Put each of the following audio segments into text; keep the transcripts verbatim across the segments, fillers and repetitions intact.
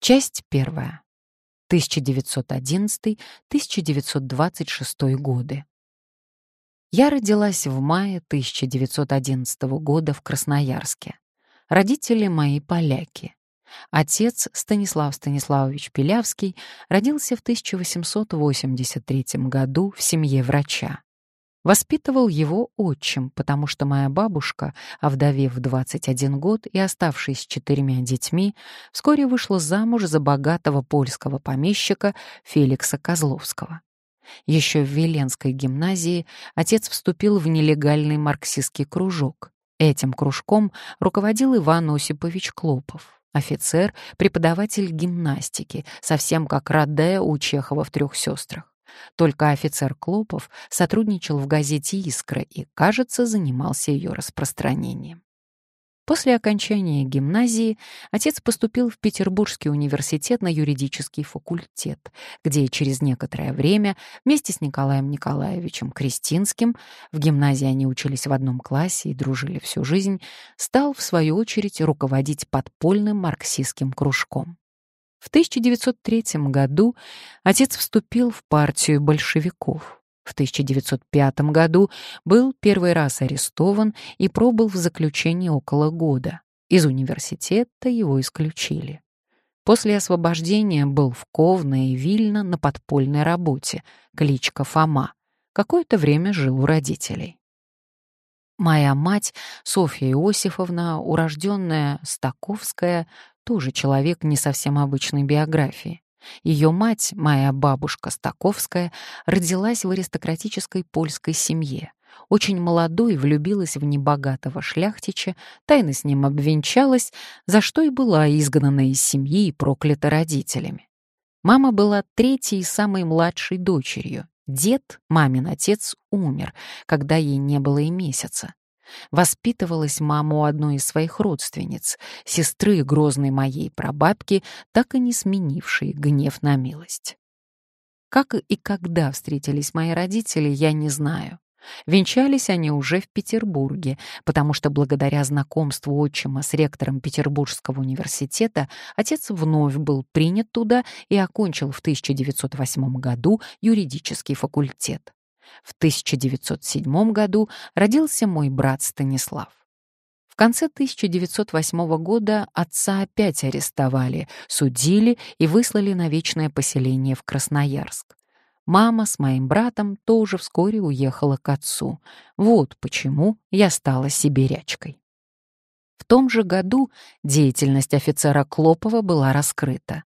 Часть первая. тысяча девятьсот одиннадцатый — тысяча девятьсот двадцать шестой годы. Я родилась в мае тысяча девятьсот одиннадцатого года в Красноярске. Родители мои поляки. Отец, Станислав Станиславович Пилявский, родился в тысяча восемьсот восемьдесят третьем году в семье врача. Воспитывал его отчим, потому что моя бабушка, овдовев в двадцать один год и оставшись с четырьмя детьми, вскоре вышла замуж за богатого польского помещика Феликса Козловского. Еще в Веленской гимназии отец вступил в нелегальный марксистский кружок. Этим кружком руководил Иван Осипович Клопов, офицер, преподаватель гимнастики, совсем как Раде у Чехова в «Трех сестрах». Только офицер Клопов сотрудничал в газете «Искра» и, кажется, занимался ее распространением. После окончания гимназии отец поступил в Петербургский университет на юридический факультет, где через некоторое время вместе с Николаем Николаевичем Крестинским, в гимназии они учились в одном классе и дружили всю жизнь, стал, в свою очередь, руководить подпольным марксистским кружком. В тысяча девятьсот третьем году отец вступил в партию большевиков. В тысяча девятьсот пятом году был первый раз арестован и пробыл в заключении около года. Из университета его исключили. После освобождения был в Ковно и Вильно на подпольной работе, кличка Фома. Какое-то время жил у родителей. Моя мать, Софья Иосифовна, урожденная Стаковская, тоже человек не совсем обычной биографии. Ее мать, моя бабушка Стаковская, родилась в аристократической польской семье. Очень молодой влюбилась в небогатого шляхтича, тайно с ним обвенчалась, за что и была изгнана из семьи и проклята родителями. Мама была третьей и самой младшей дочерью. Дед, мамин отец, умер, когда ей не было и месяца. Воспитывалась мама у одной из своих родственниц, сестры грозной моей прабабки, так и не сменившей гнев на милость. Как и когда встретились мои родители, я не знаю. Венчались они уже в Петербурге, потому что благодаря знакомству отчима с ректором Петербургского университета отец вновь был принят туда и окончил в тысяча девятьсот восьмом году юридический факультет. В тысяча девятьсот седьмом году родился мой брат Станислав. В конце тысяча девятьсот восьмого года отца опять арестовали, судили и выслали на вечное поселение в Красноярск. Мама с моим братом тоже вскоре уехала к отцу. Вот почему я стала сибирячкой. В том же году деятельность офицера Клопова была раскрыта.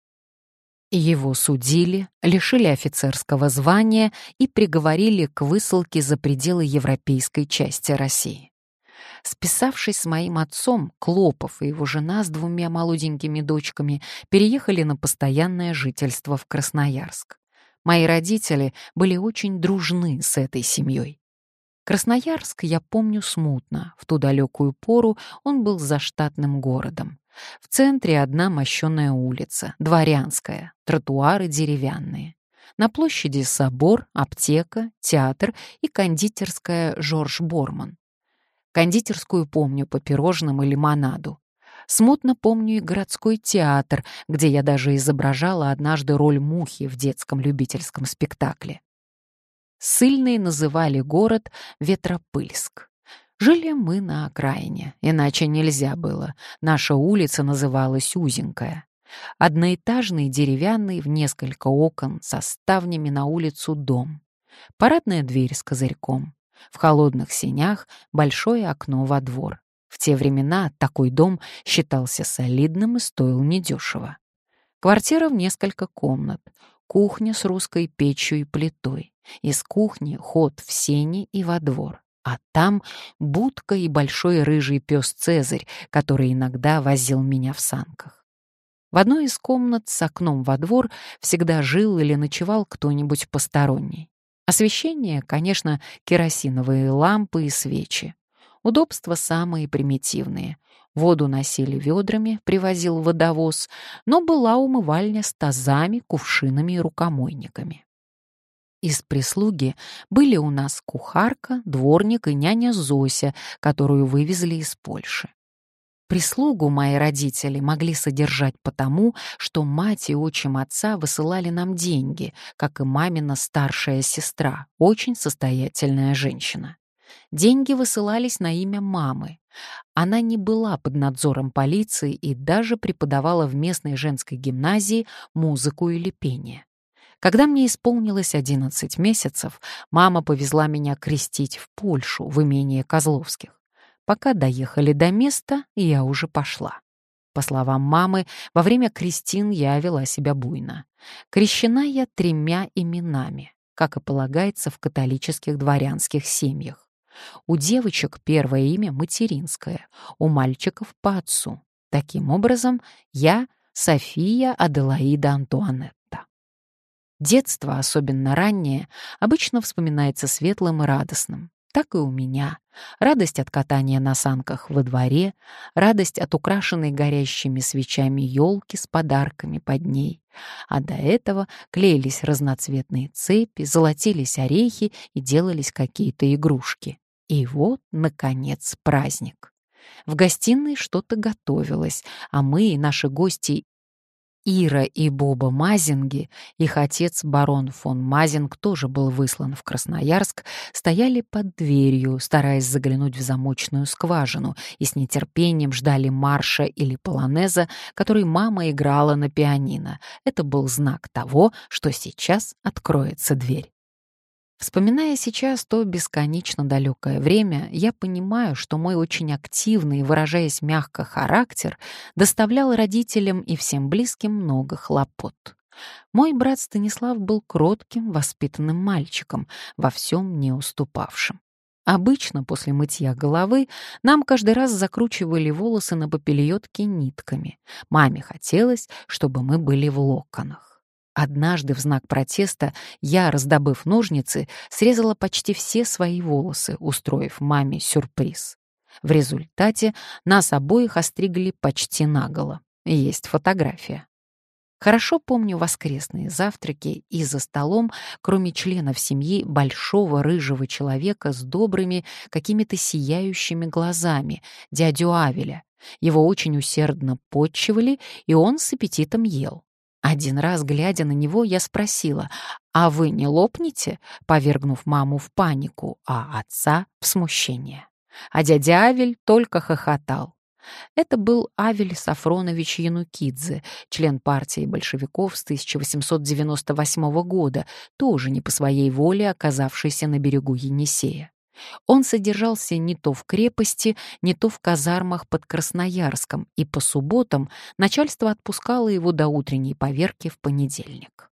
Его судили, лишили офицерского звания и приговорили к высылке за пределы европейской части России. Списавшись с моим отцом, Клопов и его жена с двумя молоденькими дочками переехали на постоянное жительство в Красноярск. Мои родители были очень дружны с этой семьей. Красноярск я помню смутно. В ту далекую пору он был заштатным городом. В центре одна мощеная улица, Дворянская, тротуары деревянные. На площади собор, аптека, театр и кондитерская «Жорж Борман». Кондитерскую помню по пирожным и лимонаду. Смутно помню и городской театр, где я даже изображала однажды роль мухи в детском любительском спектакле. Ссыльные называли город Ветропыльск. Жили мы на окраине, иначе нельзя было. Наша улица называлась Узенькая. Одноэтажный деревянный в несколько окон со ставнями на улицу дом. Парадная дверь с козырьком. В холодных сенях большое окно во двор. В те времена такой дом считался солидным и стоил недешево. Квартира в несколько комнат. Кухня с русской печью и плитой. Из кухни ход в сени и во двор. А там будка и большой рыжий пес Цезарь, который иногда возил меня в санках. В одной из комнат с окном во двор всегда жил или ночевал кто-нибудь посторонний. Освещение, конечно, керосиновые лампы и свечи. Удобства самые примитивные. Воду носили ведрами, привозил водовоз, но была умывальня с тазами, кувшинами и рукомойниками. Из прислуги были у нас кухарка, дворник и няня Зося, которую вывезли из Польши. Прислугу мои родители могли содержать потому, что мать и отчим отца высылали нам деньги, как и мамина старшая сестра, очень состоятельная женщина. Деньги высылались на имя мамы. Она не была под надзором полиции и даже преподавала в местной женской гимназии музыку или пение. Когда мне исполнилось одиннадцать месяцев, мама повезла меня крестить в Польшу, в имение Козловских. Пока доехали до места, я уже пошла. По словам мамы, во время крестин я вела себя буйно. Крещена я тремя именами, как и полагается в католических дворянских семьях. У девочек первое имя материнское, у мальчиков по отцу. Таким образом, я София Аделаида Антуанетта. Детство, особенно раннее, обычно вспоминается светлым и радостным. Так и у меня. Радость от катания на санках во дворе, радость от украшенной горящими свечами елки с подарками под ней. А до этого клеились разноцветные цепи, золотились орехи и делались какие-то игрушки. И вот, наконец, праздник. В гостиной что-то готовилось, а мы и наши гости Ира и Боба Мазинги, их отец барон фон Мазинг тоже был выслан в Красноярск, стояли под дверью, стараясь заглянуть в замочную скважину, и с нетерпением ждали марша или полонеза, который мама играла на пианино. Это был знак того, что сейчас откроется дверь. Вспоминая сейчас то бесконечно далекое время, я понимаю, что мой очень активный, выражаясь мягко, характер доставлял родителям и всем близким много хлопот. Мой брат Станислав был кротким, воспитанным мальчиком, во всем не уступавшим. Обычно после мытья головы нам каждый раз закручивали волосы на попельотке нитками. Маме хотелось, чтобы мы были в локонах. Однажды в знак протеста я, раздобыв ножницы, срезала почти все свои волосы, устроив маме сюрприз. В результате нас обоих остригли почти наголо. Есть фотография. Хорошо помню воскресные завтраки и за столом, кроме членов семьи, большого рыжего человека с добрыми, какими-то сияющими глазами, дядю Авеля. Его очень усердно потчевали, и он с аппетитом ел. Один раз, глядя на него, я спросила: «А вы не лопнете?» повергнув маму в панику, а отца — в смущение. А дядя Авель только хохотал. Это был Авель Сафронович Янукидзе, член партии большевиков с тысяча восемьсот девяносто восьмого года, тоже не по своей воле оказавшийся на берегу Енисея. Он содержался не то в крепости, не то в казармах под Красноярском, и по субботам начальство отпускало его до утренней поверки в понедельник.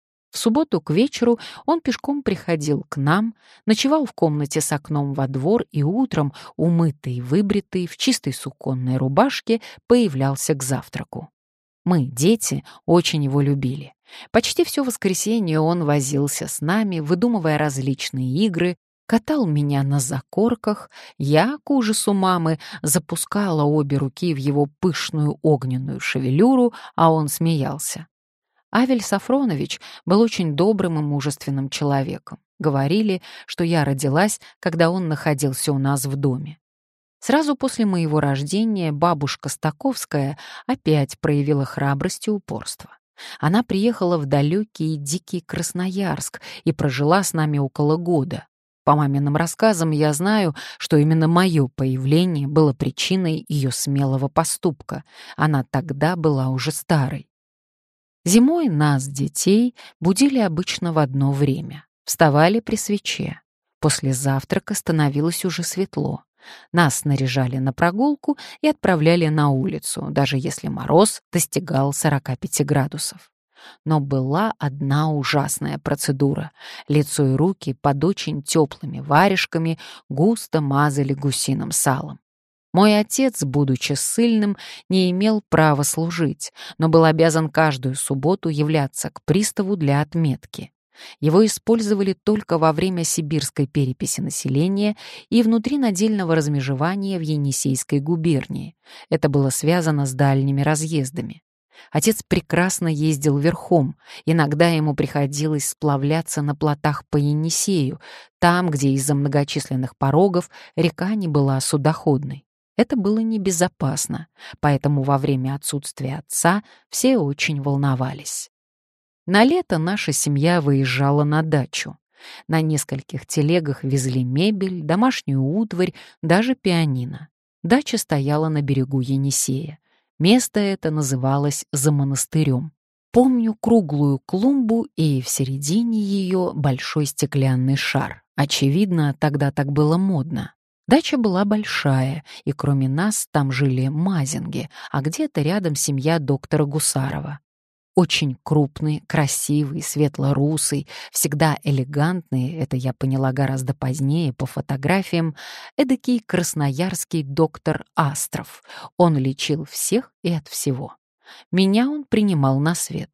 В субботу к вечеру он пешком приходил к нам, ночевал в комнате с окном во двор и утром, умытый и выбритый, в чистой суконной рубашке, появлялся к завтраку. Мы, дети, очень его любили. Почти все воскресенье он возился с нами, выдумывая различные игры, катал меня на закорках, я, к ужасу мамы, запускала обе руки в его пышную огненную шевелюру, а он смеялся. Авель Сафронович был очень добрым и мужественным человеком. Говорили, что я родилась, когда он находился у нас в доме. Сразу после моего рождения бабушка Стаковская опять проявила храбрость и упорство. Она приехала в далекий и дикий Красноярск и прожила с нами около года. По маминым рассказам я знаю, что именно мое появление было причиной ее смелого поступка. Она тогда была уже старой. Зимой нас, детей, будили обычно в одно время. Вставали при свече. После завтрака становилось уже светло. Нас наряжали на прогулку и отправляли на улицу, даже если мороз достигал сорока пяти градусов. Но была одна ужасная процедура. Лицо и руки под очень теплыми варежками густо мазали гусиным салом. Мой отец, будучи ссыльным, не имел права служить, но был обязан каждую субботу являться к приставу для отметки. Его использовали только во время сибирской переписи населения и внутринадельного размежевания в Енисейской губернии. Это было связано с дальними разъездами. Отец прекрасно ездил верхом, иногда ему приходилось сплавляться на плотах по Енисею, там, где из-за многочисленных порогов река не была судоходной. Это было небезопасно, поэтому во время отсутствия отца все очень волновались. На лето наша семья выезжала на дачу. На нескольких телегах везли мебель, домашнюю утварь, даже пианино. Дача стояла на берегу Енисея. Место это называлось «За монастырем». Помню круглую клумбу и в середине ее большой стеклянный шар. Очевидно, тогда так было модно. Дача была большая, и кроме нас там жили мазинги, а где-то рядом семья доктора Гусарова. Очень крупный, красивый, светло-русый, всегда элегантный, это я поняла гораздо позднее по фотографиям, эдакий красноярский доктор Астров. Он лечил всех и от всего. Меня он принимал на свет.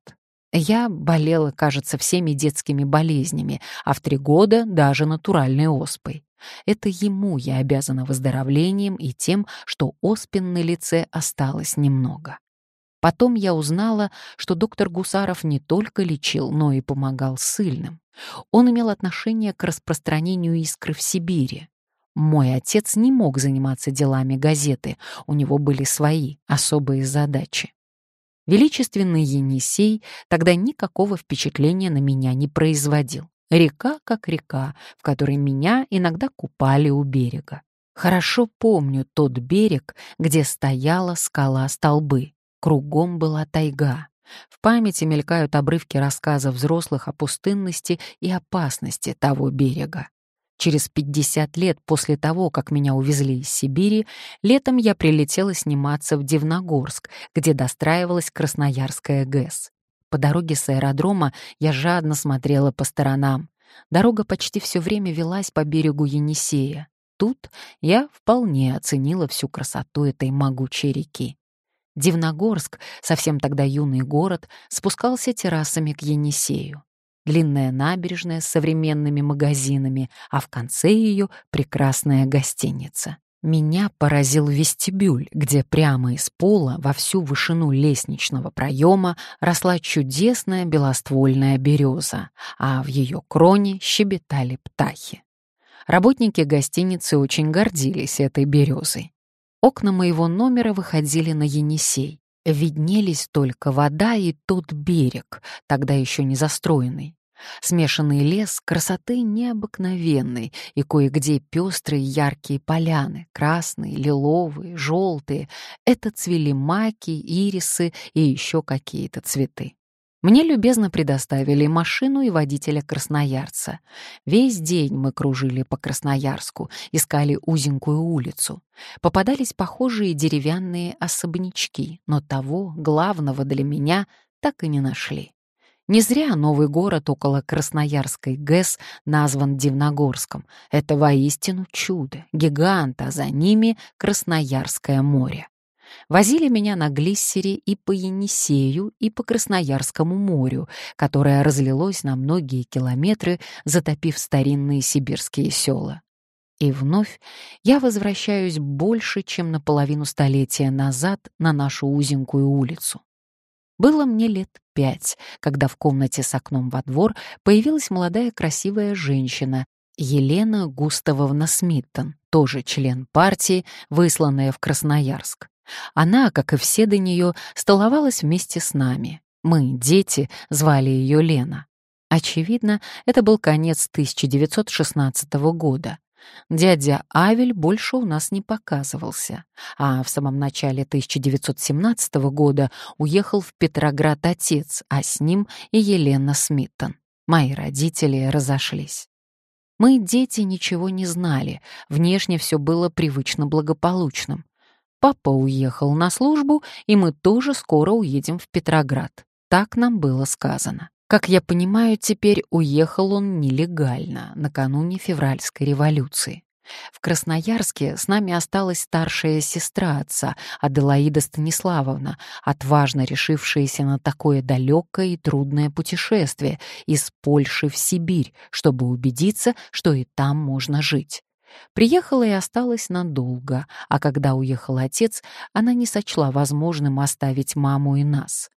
Я болела, кажется, всеми детскими болезнями, а в три года даже натуральной оспой. Это ему я обязана выздоровлением и тем, что оспин на лице осталось немного. Потом я узнала, что доктор Гусаров не только лечил, но и помогал ссыльным. Он имел отношение к распространению искры в Сибири. Мой отец не мог заниматься делами газеты, у него были свои особые задачи. Величественный Енисей тогда никакого впечатления на меня не производил. Река как река, в которой меня иногда купали у берега. Хорошо помню тот берег, где стояла скала Столбы. Кругом была тайга. В памяти мелькают обрывки рассказов взрослых о пустынности и опасности того берега. Через пятьдесят лет после того, как меня увезли из Сибири, летом я прилетела сниматься в Дивногорск, где достраивалась Красноярская ГЭС. По дороге с аэродрома я жадно смотрела по сторонам. Дорога почти все время велась по берегу Енисея. Тут я вполне оценила всю красоту этой могучей реки. Дивногорск, совсем тогда юный город, спускался террасами к Енисею. Длинная набережная с современными магазинами, а в конце ее прекрасная гостиница. Меня поразил вестибюль, где прямо из пола во всю вышину лестничного проема росла чудесная белоствольная береза, а в ее кроне щебетали птахи. Работники гостиницы очень гордились этой березой. Окна моего номера выходили на Енисей. Виднелись только вода и тот берег, тогда еще не застроенный. Смешанный лес красоты необыкновенной, и кое-где пестрые яркие поляны, красные, лиловые, желтые. Это цвели маки, ирисы и еще какие-то цветы. Мне любезно предоставили машину и водителя-красноярца. Весь день мы кружили по Красноярску, искали узенькую улицу. Попадались похожие деревянные особнячки, но того, главного для меня, так и не нашли. Не зря новый город около Красноярской ГЭС назван Дивногорском. Это воистину чудо, гигант, а за ними Красноярское море. Возили меня на глиссере и по Енисею, и по Красноярскому морю, которое разлилось на многие километры, затопив старинные сибирские села. И вновь я возвращаюсь больше, чем на половину столетия назад на нашу узенькую улицу. Было мне лет пять, когда в комнате с окном во двор появилась молодая красивая женщина, Елена Густавовна Смиттон, тоже член партии, высланная в Красноярск. Она, как и все до нее, столовалась вместе с нами. Мы, дети, звали ее Лена. Очевидно, это был конец тысяча девятьсот шестнадцатого года. Дядя Авель больше у нас не показывался, а в самом начале тысяча девятьсот семнадцатого года уехал в Петроград отец, а с ним и Елена Смиттон. Мои родители разошлись. Мы, дети, ничего не знали, внешне все было привычно благополучным. Папа уехал на службу, и мы тоже скоро уедем в Петроград. Так нам было сказано. Как я понимаю, теперь уехал он нелегально, накануне февральской революции. В Красноярске с нами осталась старшая сестра отца, Аделаида Станиславовна, отважно решившаяся на такое далекое и трудное путешествие из Польши в Сибирь, чтобы убедиться, что и там можно жить. Приехала и осталась надолго, а когда уехал отец, она не сочла возможным оставить маму и нас.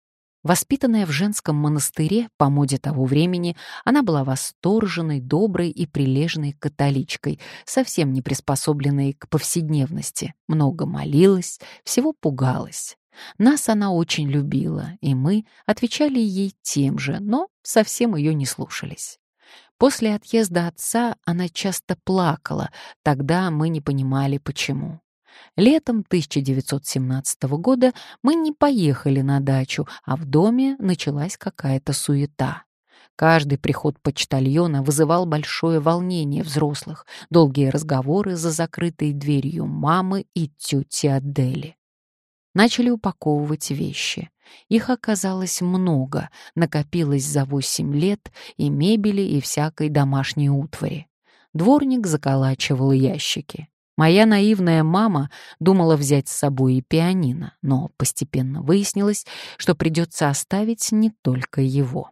Воспитанная в женском монастыре по моде того времени, она была восторженной, доброй и прилежной католичкой, совсем не приспособленной к повседневности, много молилась, всего пугалась. Нас она очень любила, и мы отвечали ей тем же, но совсем ее не слушались. После отъезда отца она часто плакала, тогда мы не понимали, почему. Летом тысяча девятьсот семнадцатого года мы не поехали на дачу, а в доме началась какая-то суета. Каждый приход почтальона вызывал большое волнение взрослых, долгие разговоры за закрытой дверью мамы и тети Адели. Начали упаковывать вещи. Их оказалось много, накопилось за восемь лет и мебели, и всякой домашней утвари. Дворник заколачивал ящики. Моя наивная мама думала взять с собой и пианино, но постепенно выяснилось, что придется оставить не только его.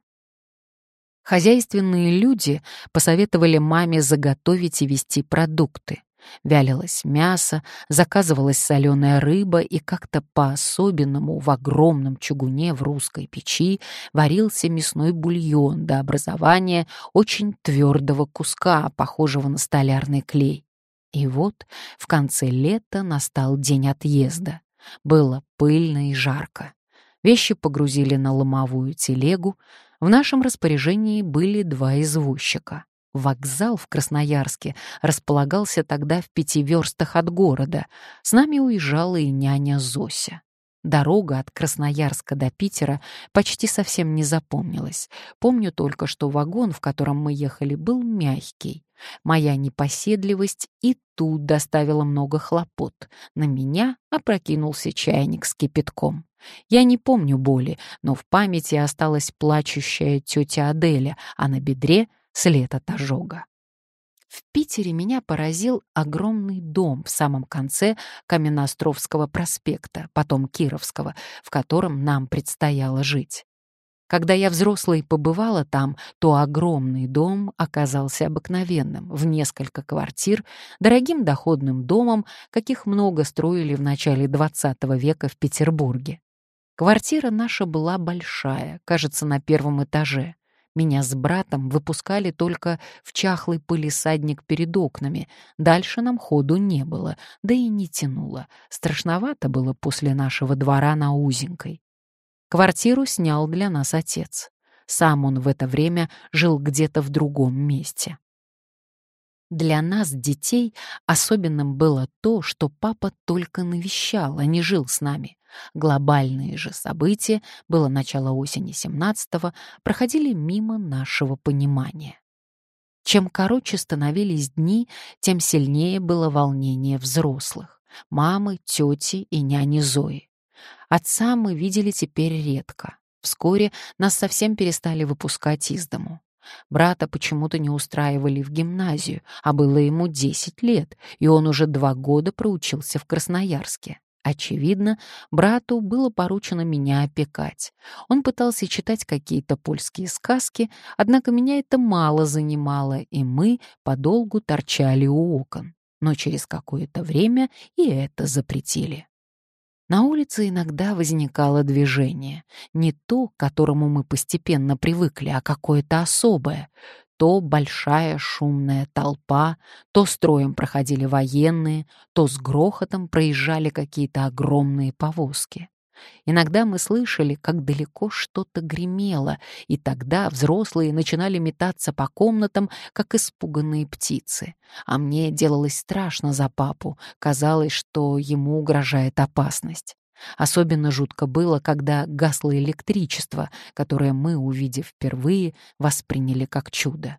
Хозяйственные люди посоветовали маме заготовить и везти продукты. Вялилось мясо, заказывалась соленая рыба, и как-то по-особенному в огромном чугуне в русской печи варился мясной бульон до образования очень твердого куска, похожего на столярный клей. И вот в конце лета настал день отъезда. Было пыльно и жарко. Вещи погрузили на ломовую телегу. В нашем распоряжении были два извозчика. Вокзал в Красноярске располагался тогда в пяти верстах от города. С нами уезжала и няня Зося. Дорога от Красноярска до Питера почти совсем не запомнилась. Помню только, что вагон, в котором мы ехали, был мягкий. Моя непоседливость и тут доставила много хлопот. На меня опрокинулся чайник с кипятком. Я не помню боли, но в памяти осталась плачущая тетя Аделя, а на бедре — след от ожога. В Питере меня поразил огромный дом в самом конце Каменноостровского проспекта, потом Кировского, в котором нам предстояло жить. Когда я взрослой побывала там, то огромный дом оказался обыкновенным, в несколько квартир, дорогим доходным домом, каких много строили в начале двадцатого века в Петербурге. Квартира наша была большая, кажется, на первом этаже. Меня с братом выпускали только в чахлый пылисадник перед окнами. Дальше нам ходу не было, да и не тянуло. Страшновато было после нашего двора на Узенькой. Квартиру снял для нас отец. Сам он в это время жил где-то в другом месте. Для нас, детей, особенным было то, что папа только навещал, а не жил с нами. Глобальные же события, было начало осени семнадцатого, проходили мимо нашего понимания. Чем короче становились дни, тем сильнее было волнение взрослых — мамы, тети и няни Зои. Отца мы видели теперь редко. Вскоре нас совсем перестали выпускать из дому. Брата почему-то не устраивали в гимназию, а было ему десять лет, и он уже два года проучился в Красноярске. Очевидно, брату было поручено меня опекать. Он пытался читать какие-то польские сказки, однако меня это мало занимало, и мы подолгу торчали у окон. Но через какое-то время и это запретили. На улице иногда возникало движение, не то, к которому мы постепенно привыкли, а какое-то особое. То большая шумная толпа, то строем проходили военные, то с грохотом проезжали какие-то огромные повозки. Иногда мы слышали, как далеко что-то гремело, и тогда взрослые начинали метаться по комнатам, как испуганные птицы. А мне делалось страшно за папу, казалось, что ему угрожает опасность. Особенно жутко было, когда гасло электричество, которое мы, увидев впервые, восприняли как чудо.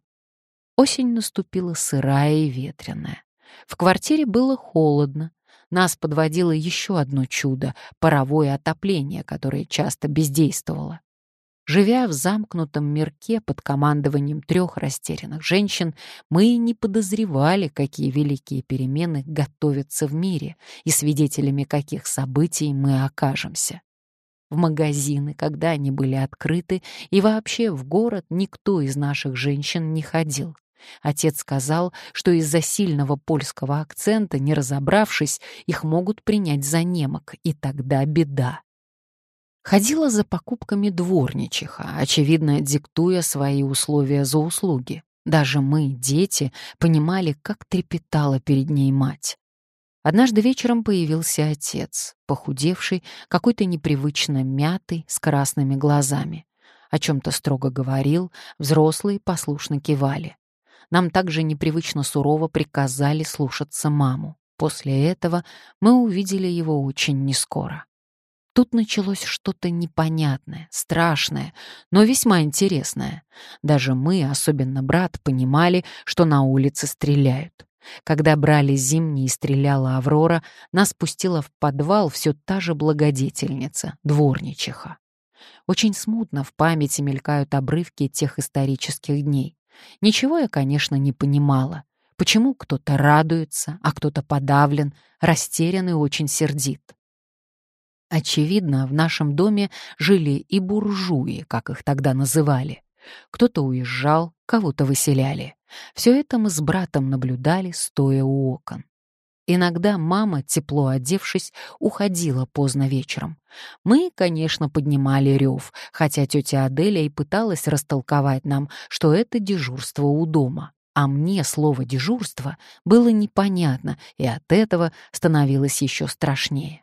Осень наступила сырая и ветреная. В квартире было холодно. Нас подводило еще одно чудо — паровое отопление, которое часто бездействовало. Живя в замкнутом мирке под командованием трех растерянных женщин, мы не подозревали, какие великие перемены готовятся в мире и свидетелями каких событий мы окажемся. В магазины, когда они были открыты, и вообще в город никто из наших женщин не ходил. Отец сказал, что из-за сильного польского акцента, не разобравшись, их могут принять за немок, и тогда беда. Ходила за покупками дворничиха, очевидно, диктуя свои условия за услуги. Даже мы, дети, понимали, как трепетала перед ней мать. Однажды вечером появился отец, похудевший, какой-то непривычно мятый, с красными глазами. О чем-то строго говорил, взрослые послушно кивали. Нам также непривычно сурово приказали слушаться маму. После этого мы увидели его очень нескоро. Тут началось что-то непонятное, страшное, но весьма интересное. Даже мы, особенно брат, понимали, что на улице стреляют. Когда брали зимний и стреляла Аврора, нас пустила в подвал все та же благодетельница, дворничиха. Очень смутно в памяти мелькают обрывки тех исторических дней. Ничего я, конечно, не понимала. Почему кто-то радуется, а кто-то подавлен, растерян и очень сердит. Очевидно, в нашем доме жили и буржуи, как их тогда называли. Кто-то уезжал, кого-то выселяли. Все это мы с братом наблюдали, стоя у окон. Иногда мама, тепло одевшись, уходила поздно вечером. Мы, конечно, поднимали рев, хотя тетя Аделя и пыталась растолковать нам, что это дежурство у дома. А мне слово «дежурство» было непонятно, и от этого становилось еще страшнее.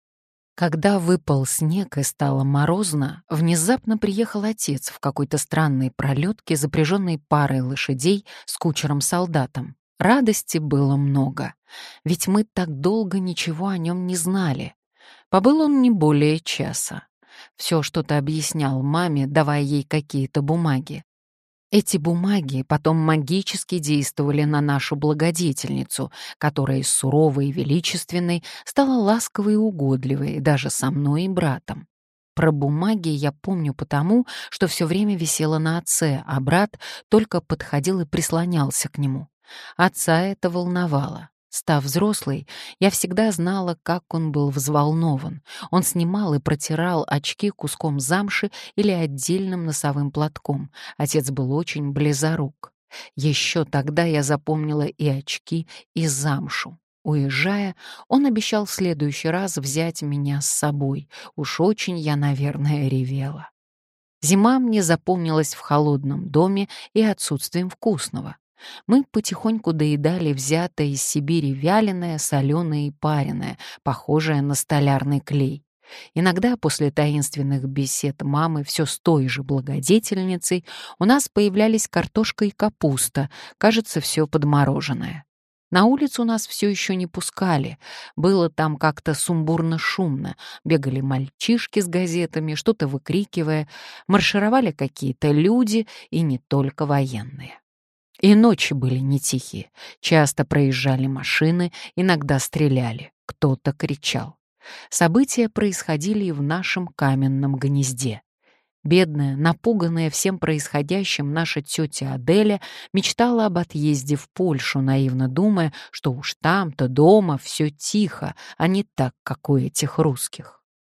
Когда выпал снег и стало морозно, внезапно приехал отец в какой-то странной пролетке, запряженной парой лошадей с кучером-солдатом. Радости было много, ведь мы так долго ничего о нем не знали. Побыл он не более часа. Все что-то объяснял маме, давая ей какие-то бумаги. Эти бумаги потом магически действовали на нашу благодетельницу, которая из суровой и величественной стала ласковой и угодливой даже со мной и братом. Про бумаги я помню потому, что все время висела на отце, а брат только подходил и прислонялся к нему. Отца это волновало. Став взрослой, я всегда знала, как он был взволнован. Он снимал и протирал очки куском замши или отдельным носовым платком. Отец был очень близорук. Еще тогда я запомнила и очки, и замшу. Уезжая, он обещал в следующий раз взять меня с собой. Уж очень я, наверное, ревела. Зима мне запомнилась в холодном доме и отсутствием вкусного. Мы потихоньку доедали взятое из Сибири вяленое, соленое и пареное, похожее на столярный клей. Иногда после таинственных бесед мамы все с той же благодетельницей у нас появлялись картошка и капуста, кажется, все подмороженное. На улицу нас все еще не пускали. Было там как-то сумбурно-шумно. Бегали мальчишки с газетами, что-то выкрикивая. Маршировали какие-то люди, и не только военные. И ночи были не тихие. Часто проезжали машины, иногда стреляли. Кто-то кричал. События происходили и в нашем каменном гнезде. Бедная, напуганная всем происходящим наша тетя Аделя мечтала об отъезде в Польшу, наивно думая, что уж там-то дома все тихо, а не так, как у этих русских.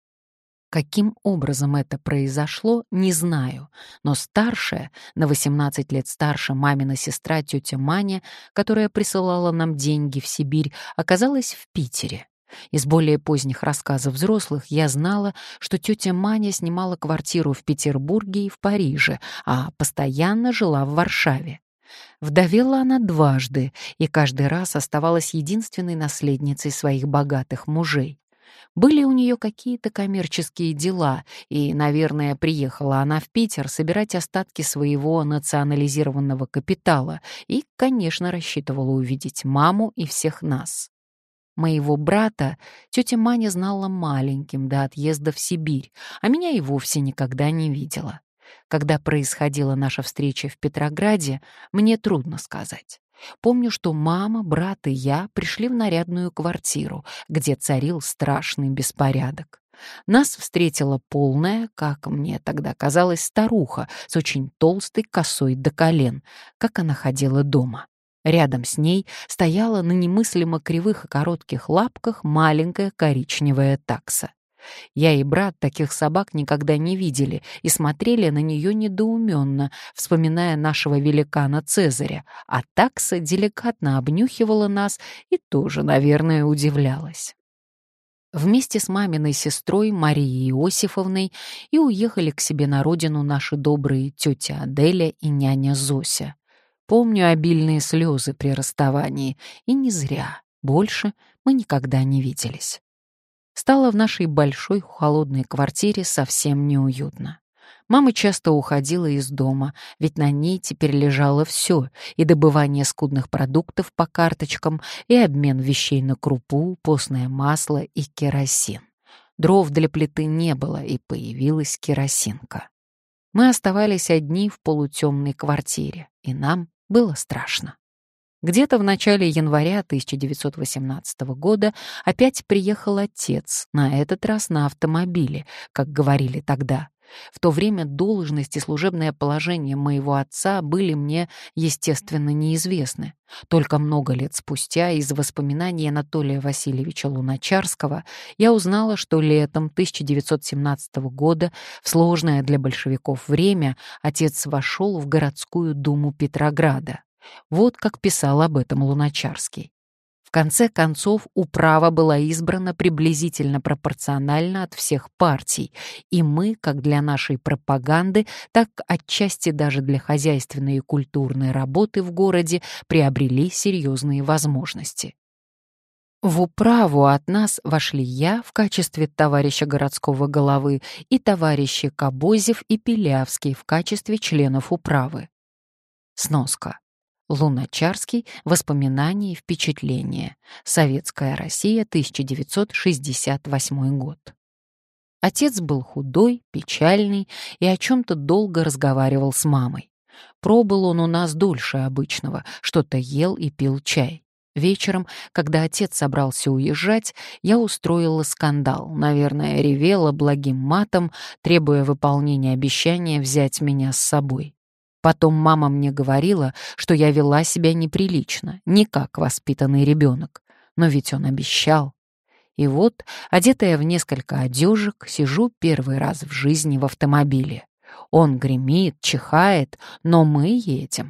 Каким образом это произошло, не знаю, но старшая, на восемнадцать лет старше мамина сестра тетя Маня, которая присылала нам деньги в Сибирь, оказалась в Питере. Из более поздних рассказов взрослых я знала, что тетя Маня снимала квартиру в Петербурге и в Париже, а постоянно жила в Варшаве. Вдовела она дважды и каждый раз оставалась единственной наследницей своих богатых мужей. Были у нее какие-то коммерческие дела, и, наверное, приехала она в Питер собирать остатки своего национализированного капитала и, конечно, рассчитывала увидеть маму и всех нас. Моего брата тетя Маня знала маленьким до отъезда в Сибирь, а меня и вовсе никогда не видела. Когда происходила наша встреча в Петрограде, мне трудно сказать. Помню, что мама, брат и я пришли в нарядную квартиру, где царил страшный беспорядок. Нас встретила полная, как мне тогда казалось, старуха с очень толстой косой до колен, как она ходила дома. Рядом с ней стояла на немыслимо кривых и коротких лапках маленькая коричневая такса. Я и брат таких собак никогда не видели и смотрели на нее недоуменно, вспоминая нашего великана Цезаря, а такса деликатно обнюхивала нас и тоже, наверное, удивлялась. Вместе с маминой сестрой Марией Иосифовной и уехали к себе на родину наши добрые тетя Аделя и няня Зося. Помню обильные слезы при расставании, и не зря. Больше мы никогда не виделись. Стало в нашей большой холодной квартире совсем неуютно. Мама часто уходила из дома, ведь на ней теперь лежало все: и добывание скудных продуктов по карточкам, и обмен вещей на крупу, постное масло и керосин. Дров для плиты не было, и появилась керосинка. Мы оставались одни в полутемной квартире, и нам было страшно. Где-то в начале января тысяча девятьсот восемнадцатого года опять приехал отец, на этот раз на автомобиле, как говорили тогда. В то время должность и служебное положение моего отца были мне, естественно, неизвестны. Только много лет спустя из воспоминаний Анатолия Васильевича Луначарского я узнала, что летом тысяча девятьсот семнадцатого года в сложное для большевиков время отец вошел в городскую думу Петрограда. Вот как писал об этом Луначарский. В конце концов, управа была избрана приблизительно пропорционально от всех партий, и мы, как для нашей пропаганды, так отчасти даже для хозяйственной и культурной работы в городе, приобрели серьезные возможности. В управу от нас вошли я в качестве товарища городского головы и товарищи Кобозев и Пилявский в качестве членов управы. Сноска. Луначарский. Воспоминания и впечатления. Советская Россия, тысяча девятьсот шестьдесят восьмой год. Отец был худой, печальный и о чем-то долго разговаривал с мамой. Пробыл он у нас дольше обычного, что-то ел и пил чай. Вечером, когда отец собрался уезжать, я устроила скандал, наверное, ревела благим матом, требуя выполнения обещания взять меня с собой. Потом мама мне говорила, что я вела себя неприлично, не как воспитанный ребенок. Но ведь он обещал. И вот, одетая в несколько одежек, сижу первый раз в жизни в автомобиле. Он гремит, чихает, но мы едем.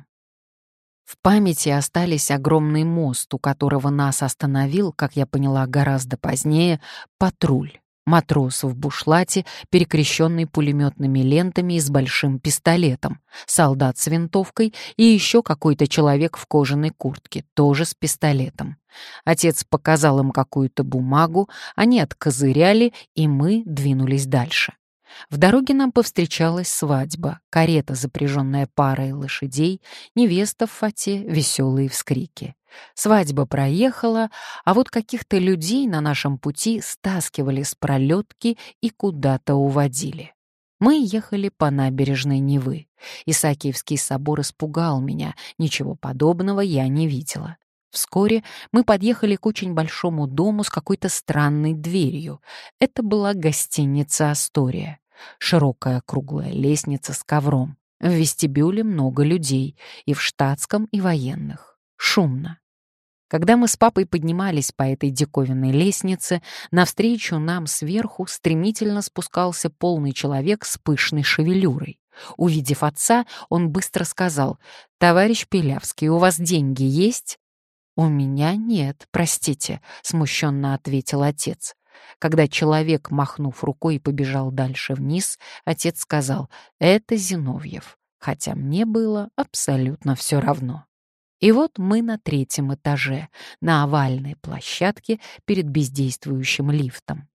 В памяти остались огромный мост, у которого нас остановил, как я поняла гораздо позднее, патруль. Матрос в бушлате, перекрещенный пулеметными лентами и с большим пистолетом, солдат с винтовкой и еще какой-то человек в кожаной куртке, тоже с пистолетом. Отец показал им какую-то бумагу, они откозыряли, и мы двинулись дальше. В дороге нам повстречалась свадьба, карета, запряженная парой лошадей, невеста в фате, веселые вскрики. Свадьба проехала, а вот каких-то людей на нашем пути стаскивали с пролетки и куда-то уводили. Мы ехали по набережной Невы. Исаакиевский собор испугал меня, ничего подобного я не видела. Вскоре мы подъехали к очень большому дому с какой-то странной дверью. Это была гостиница «Астория». Широкая круглая лестница с ковром. В вестибюле много людей, и в штатском, и военных. Шумно. Когда мы с папой поднимались по этой диковинной лестнице, навстречу нам сверху стремительно спускался полный человек с пышной шевелюрой. Увидев отца, он быстро сказал: «Товарищ Пилявский, у вас деньги есть?» «У меня нет, простите», — смущенно ответил отец. Когда человек, махнув рукой, побежал дальше вниз, отец сказал: «Это Зиновьев», хотя мне было абсолютно все равно. И вот мы на третьем этаже, на овальной площадке перед бездействующим лифтом.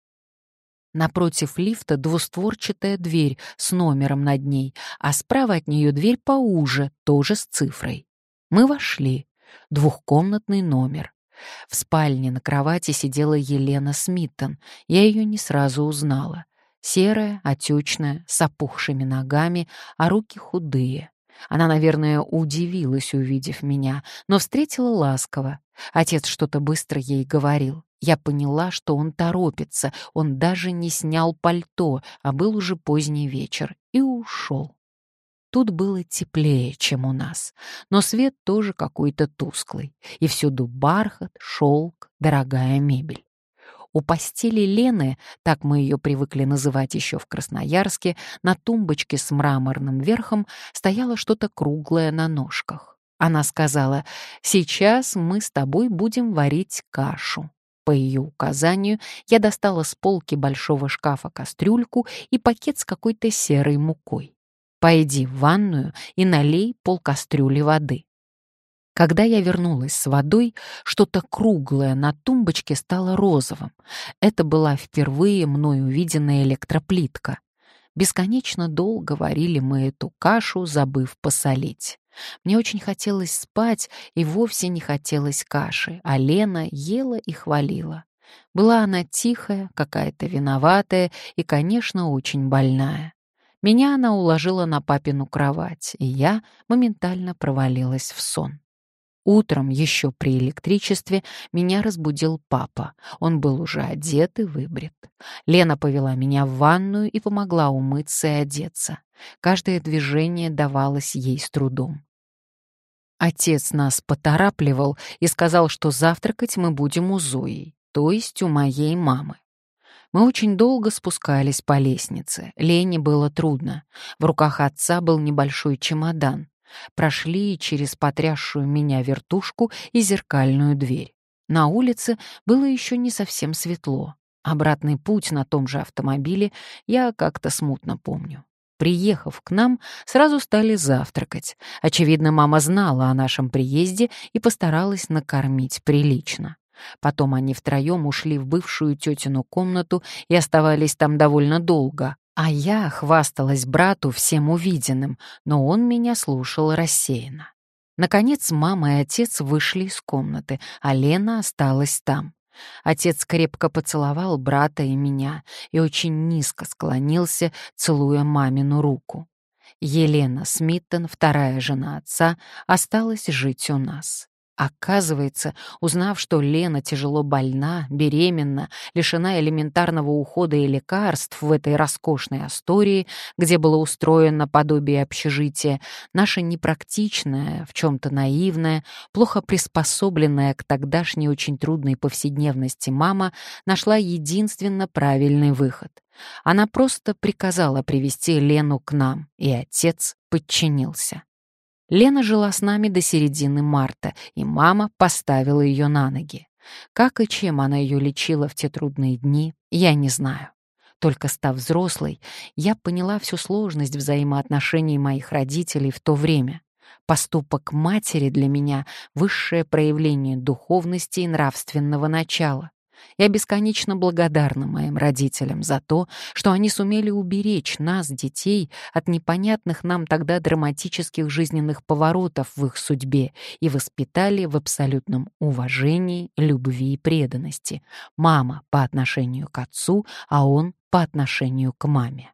Напротив лифта двустворчатая дверь с номером над ней, а справа от нее дверь поуже, тоже с цифрой. Мы вошли. Двухкомнатный номер. В спальне на кровати сидела Елена Смиттон. Я ее не сразу узнала. Серая, отечная, с опухшими ногами, а руки худые. Она, наверное, удивилась, увидев меня, но встретила ласково. Отец что-то быстро ей говорил. Я поняла, что он торопится, он даже не снял пальто, а был уже поздний вечер, и ушел. Тут было теплее, чем у нас, но свет тоже какой-то тусклый, и всюду бархат, шелк, дорогая мебель. У постели Лены, так мы ее привыкли называть еще в Красноярске, на тумбочке с мраморным верхом стояло что-то круглое на ножках. Она сказала: «Сейчас мы с тобой будем варить кашу». По ее указанию я достала с полки большого шкафа кастрюльку и пакет с какой-то серой мукой. «Пойди в ванную и налей полкастрюли воды». Когда я вернулась с водой, что-то круглое на тумбочке стало розовым. Это была впервые мной увиденная электроплитка. Бесконечно долго варили мы эту кашу, забыв посолить. Мне очень хотелось спать, и вовсе не хотелось каши, а Лена ела и хвалила. Была она тихая, какая-то виноватая и, конечно, очень больная. Меня она уложила на папину кровать, и я моментально провалилась в сон. Утром, еще при электричестве, меня разбудил папа. Он был уже одет и выбрит. Лена повела меня в ванную и помогла умыться и одеться. Каждое движение давалось ей с трудом. Отец нас поторапливал и сказал, что завтракать мы будем у Зои, то есть у моей мамы. Мы очень долго спускались по лестнице. Лене было трудно. В руках отца был небольшой чемодан. Прошли через потрясшую меня вертушку и зеркальную дверь. На улице было еще не совсем светло. Обратный путь на том же автомобиле я как-то смутно помню. Приехав к нам, сразу стали завтракать. Очевидно, мама знала о нашем приезде и постаралась накормить прилично. Потом они втроем ушли в бывшую тетину комнату и оставались там довольно долго, а я хвасталась брату всем увиденным, но он меня слушал рассеянно. Наконец мама и отец вышли из комнаты, а Лена осталась там. Отец крепко поцеловал брата и меня и очень низко склонился, целуя мамину руку. Елена Смиттон, вторая жена отца, осталась жить у нас. Оказывается, узнав, что Лена тяжело больна, беременна, лишена элементарного ухода и лекарств в этой роскошной Астории, где было устроено подобие общежития, наша непрактичная, в чем-то наивная, плохо приспособленная к тогдашней очень трудной повседневности мама нашла единственно правильный выход. Она просто приказала привести Лену к нам, и отец подчинился. Лена жила с нами до середины марта, и мама поставила ее на ноги. Как и чем она ее лечила в те трудные дни, я не знаю. Только став взрослой, я поняла всю сложность взаимоотношений моих родителей в то время. Поступок матери для меня — высшее проявление духовности и нравственного начала. Я бесконечно благодарна моим родителям за то, что они сумели уберечь нас, детей, от непонятных нам тогда драматических жизненных поворотов в их судьбе и воспитали в абсолютном уважении, любви и преданности. Мама по отношению к отцу, а он по отношению к маме.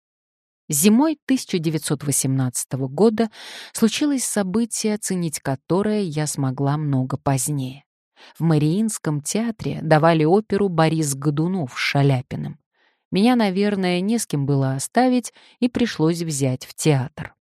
Зимой тысяча девятьсот восемнадцатого года случилось событие, оценить которое я смогла много позднее. В Мариинском театре давали оперу «Борис Годунов» с Шаляпиным. Меня, наверное, не с кем было оставить, и пришлось взять в театр.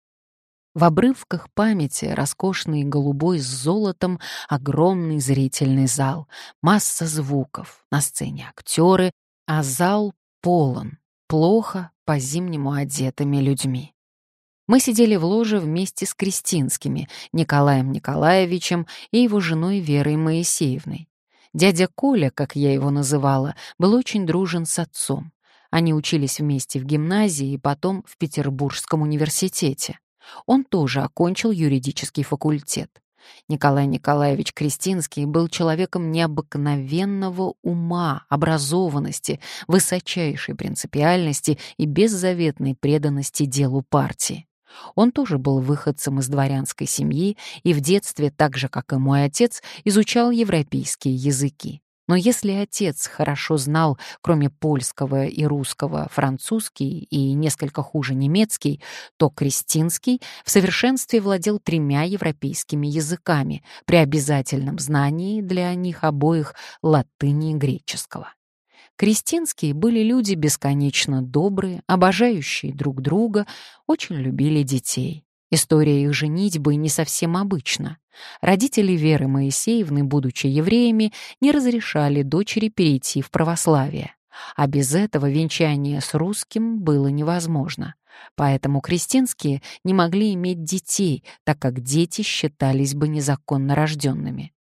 В обрывках памяти роскошный голубой с золотом огромный зрительный зал, масса звуков, на сцене актеры, а зал полон, плохо по-зимнему одетыми людьми. Мы сидели в ложе вместе с Кристинскими, Николаем Николаевичем и его женой Верой Моисеевной. Дядя Коля, как я его называла, был очень дружен с отцом. Они учились вместе в гимназии и потом в Петербургском университете. Он тоже окончил юридический факультет. Николай Николаевич Кристинский был человеком необыкновенного ума, образованности, высочайшей принципиальности и беззаветной преданности делу партии. Он тоже был выходцем из дворянской семьи и в детстве, так же, как и мой отец, изучал европейские языки. Но если отец хорошо знал, кроме польского и русского, французский и несколько хуже немецкий, то Кристинский в совершенстве владел тремя европейскими языками при обязательном знании для них обоих латыни и греческого. Кристинские были люди бесконечно добрые, обожающие друг друга, очень любили детей. История их женитьбы не совсем обычна. Родители Веры Моисеевны, будучи евреями, не разрешали дочери перейти в православие. А без этого венчание с русским было невозможно. Поэтому Кристинские не могли иметь детей, так как дети считались бы незаконно рожденными.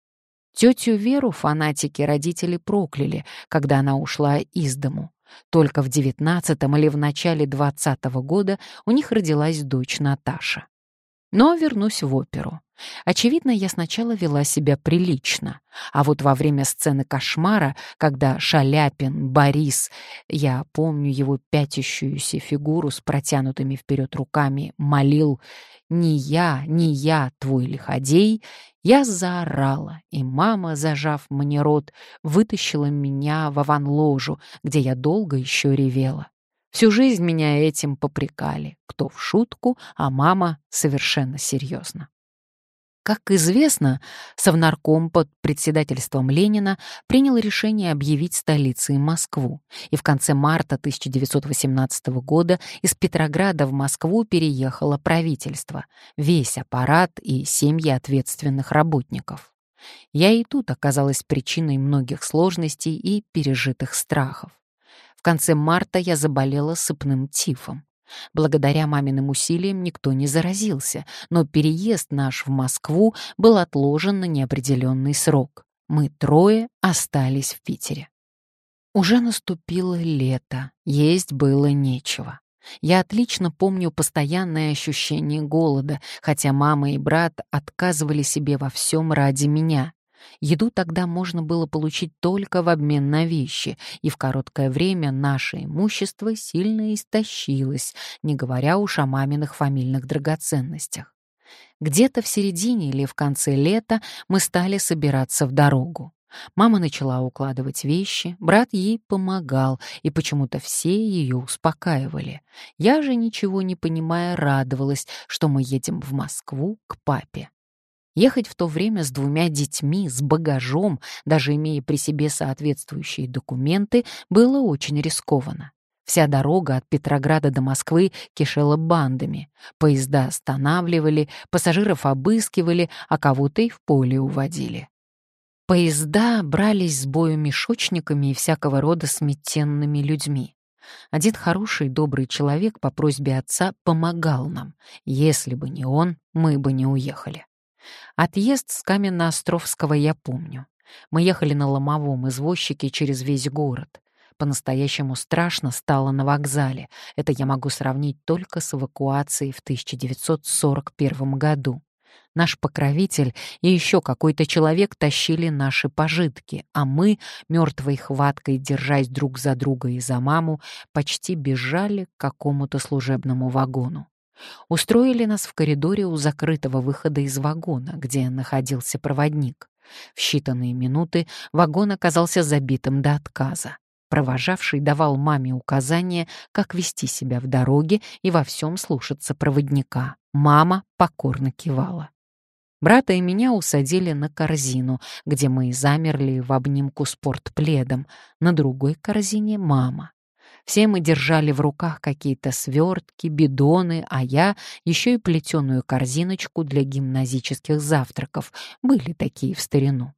Тетю Веру фанатики родители прокляли, когда она ушла из дому. Только в девятнадцатом или в начале двадцатого года у них родилась дочь Наташа. Но вернусь в оперу. Очевидно, я сначала вела себя прилично, а вот во время сцены кошмара, когда Шаляпин, Борис, я помню его пятящуюся фигуру с протянутыми вперед руками, молил «Не я, не я, твой лиходей», я заорала, и мама, зажав мне рот, вытащила меня в аванложу, где я долго еще ревела. Всю жизнь меня этим попрекали, кто в шутку, а мама совершенно серьезно. Как известно, Совнарком под председательством Ленина принял решение объявить столицей Москву, и в конце марта тысяча девятьсот восемнадцатого года из Петрограда в Москву переехало правительство, весь аппарат и семьи ответственных работников. Я и тут оказалась причиной многих сложностей и пережитых страхов. В конце марта я заболела сыпным тифом. Благодаря маминым усилиям никто не заразился, но переезд наш в Москву был отложен на неопределенный срок. Мы трое остались в Питере. Уже наступило лето, есть было нечего. Я отлично помню постоянное ощущение голода, хотя мама и брат отказывали себе во всем ради меня. Еду тогда можно было получить только в обмен на вещи, и в короткое время наше имущество сильно истощилось, не говоря уж о маминых фамильных драгоценностях. Где-то в середине или в конце лета мы стали собираться в дорогу. Мама начала укладывать вещи, брат ей помогал, и почему-то все ее успокаивали. Я же, ничего не понимая, радовалась, что мы едем в Москву к папе. Ехать в то время с двумя детьми, с багажом, даже имея при себе соответствующие документы, было очень рискованно. Вся дорога от Петрограда до Москвы кишела бандами. Поезда останавливали, пассажиров обыскивали, а кого-то и в поле уводили. Поезда брались с бою мешочниками и всякого рода сметенными людьми. Один хороший добрый человек по просьбе отца помогал нам. Если бы не он, мы бы не уехали. Отъезд с Каменноостровского я помню. Мы ехали на ломовом извозчике через весь город. По-настоящему страшно стало на вокзале. Это я могу сравнить только с эвакуацией в тысяча девятьсот сорок первом году. Наш покровитель и еще какой-то человек тащили наши пожитки, а мы, мертвой хваткой держась друг за друга и за маму, почти бежали к какому-то служебному вагону. Устроили нас в коридоре у закрытого выхода из вагона, где находился проводник. В считанные минуты вагон оказался забитым до отказа. Провожавший давал маме указания, как вести себя в дороге и во всем слушаться проводника. Мама покорно кивала. Брата и меня усадили на корзину, где мы замерли в обнимку с портпледом. На другой корзине мама. Все мы держали в руках какие-то свертки, бидоны, а я еще и плетеную корзиночку для гимназических завтраков. Были такие в старину.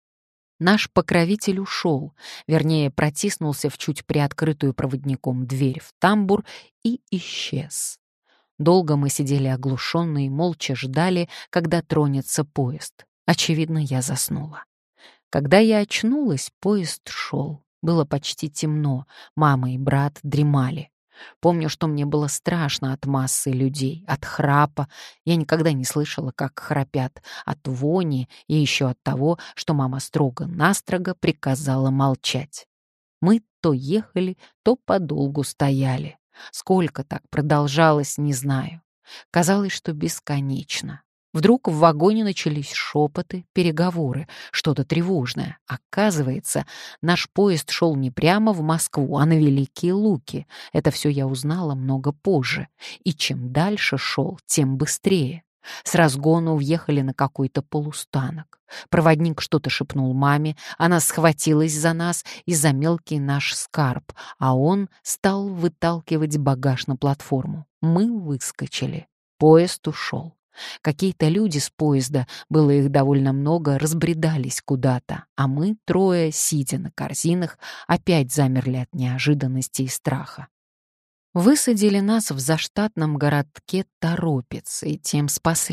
Наш покровитель ушел, вернее, протиснулся в чуть приоткрытую проводником дверь в тамбур и исчез. Долго мы сидели оглушенные и молча ждали, когда тронется поезд. Очевидно, я заснула. Когда я очнулась, поезд шел. Было почти темно, мама и брат дремали. Помню, что мне было страшно от массы людей, от храпа. Я никогда не слышала, как храпят, от вони и еще от того, что мама строго-настрого приказала молчать. Мы то ехали, то подолгу стояли. Сколько так продолжалось, не знаю. Казалось, что бесконечно. Вдруг в вагоне начались шепоты, переговоры, что-то тревожное. Оказывается, наш поезд шел не прямо в Москву, а на Великие Луки. Это все я узнала много позже. И чем дальше шел, тем быстрее. С разгону въехали на какой-то полустанок. Проводник что-то шепнул маме, она схватилась за нас и за мелкий наш скарб, а он стал выталкивать багаж на платформу. Мы выскочили. Поезд ушел. Какие-то люди с поезда, было их довольно много, разбредались куда-то, а мы трое, сидя на корзинах, опять замерли от неожиданности и страха. Высадили нас в заштатном городке Торопец и тем спасли.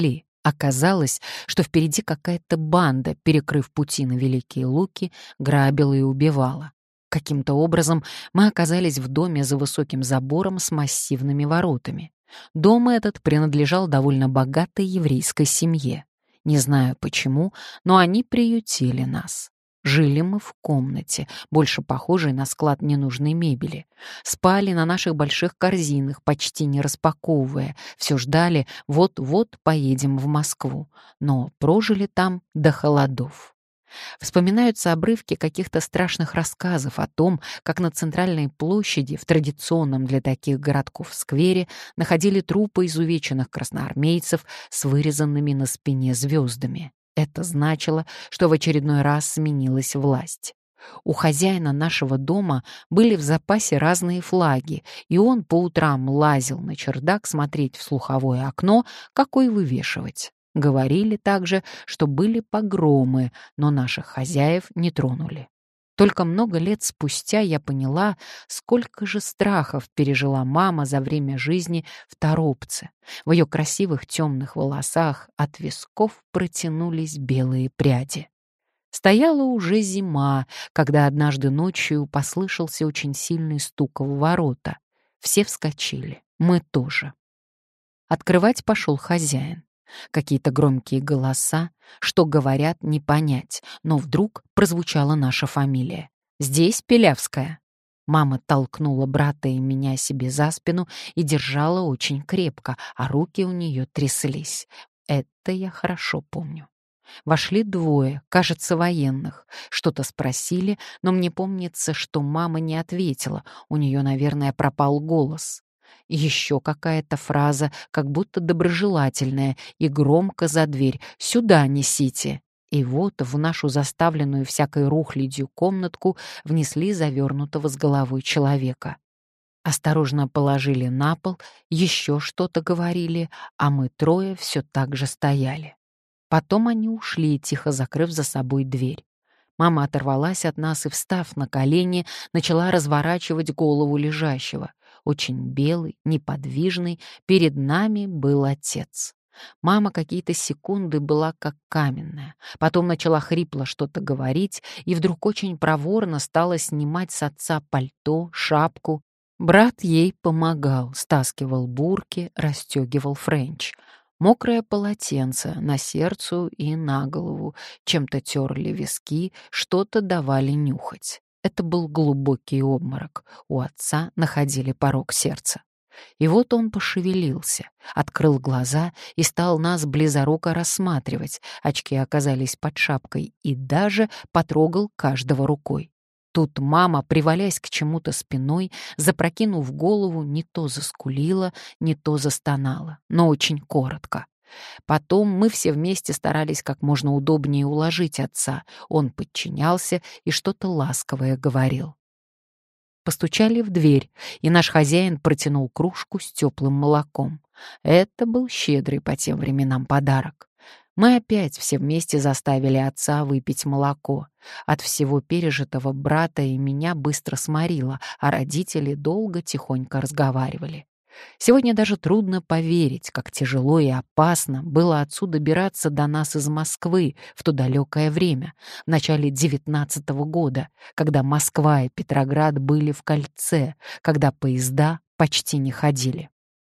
Оказалось, что впереди какая-то банда, перекрыв пути на Великие Луки, грабила и убивала. Каким-то образом мы оказались в доме за высоким забором с массивными воротами. Дом этот принадлежал довольно богатой еврейской семье. Не знаю почему, но они приютили нас. Жили мы в комнате, больше похожей на склад ненужной мебели. Спали на наших больших корзинах, почти не распаковывая. Все ждали, вот-вот поедем в Москву. Но прожили там до холодов. Вспоминаются обрывки каких-то страшных рассказов о том, как на центральной площади, в традиционном для таких городков сквере, находили трупы изувеченных красноармейцев с вырезанными на спине звездами. Это значило, что в очередной раз сменилась власть. У хозяина нашего дома были в запасе разные флаги, и он по утрам лазил на чердак смотреть в слуховое окно, какой вывешивать. Говорили также, что были погромы, но наших хозяев не тронули. Только много лет спустя я поняла, сколько же страхов пережила мама за время жизни в Торопце. В ее красивых темных волосах от висков протянулись белые пряди. Стояла уже зима, когда однажды ночью послышался очень сильный стук в ворота. Все вскочили, мы тоже. Открывать пошел хозяин. Какие-то громкие голоса, что говорят, не понять, но вдруг прозвучала наша фамилия. «Здесь Пилявская». Мама толкнула брата и меня себе за спину и держала очень крепко, а руки у нее тряслись. Это я хорошо помню. Вошли двое, кажется, военных. Что-то спросили, но мне помнится, что мама не ответила. У нее, наверное, пропал голос. Еще какая-то фраза, как будто доброжелательная, и громко за дверь: «Сюда несите!» И вот в нашу заставленную всякой рухлядью комнатку внесли завернутого с головой человека. Осторожно положили на пол, еще что-то говорили, а мы трое все так же стояли. Потом они ушли, тихо закрыв за собой дверь. Мама оторвалась от нас и, встав на колени, начала разворачивать голову лежащего. Очень белый, неподвижный, перед нами был отец. Мама какие-то секунды была как каменная. Потом начала хрипло что-то говорить и вдруг очень проворно стала снимать с отца пальто, шапку. Брат ей помогал, стаскивал бурки, расстегивал френч. Мокрое полотенце на сердцу и на голову, чем-то терли виски, что-то давали нюхать. Это был глубокий обморок. У отца находили порог сердца. И вот он пошевелился, открыл глаза и стал нас близоруко рассматривать. Очки оказались под шапкой и даже потрогал каждого рукой. Тут мама, привалясь к чему-то спиной, запрокинув голову, не то заскулила, не то застонала, но очень коротко. Потом мы все вместе старались как можно удобнее уложить отца. Он подчинялся и что-то ласковое говорил. Постучали в дверь, и наш хозяин протянул кружку с теплым молоком. Это был щедрый по тем временам подарок. Мы опять все вместе заставили отца выпить молоко. От всего пережитого брата и меня быстро сморило, а родители долго тихонько разговаривали. Сегодня даже трудно поверить, как тяжело и опасно было отцу добираться до нас из Москвы в то далекое время, в начале девятнадцатого года, когда Москва и Петроград были в кольце, когда поезда почти не ходили.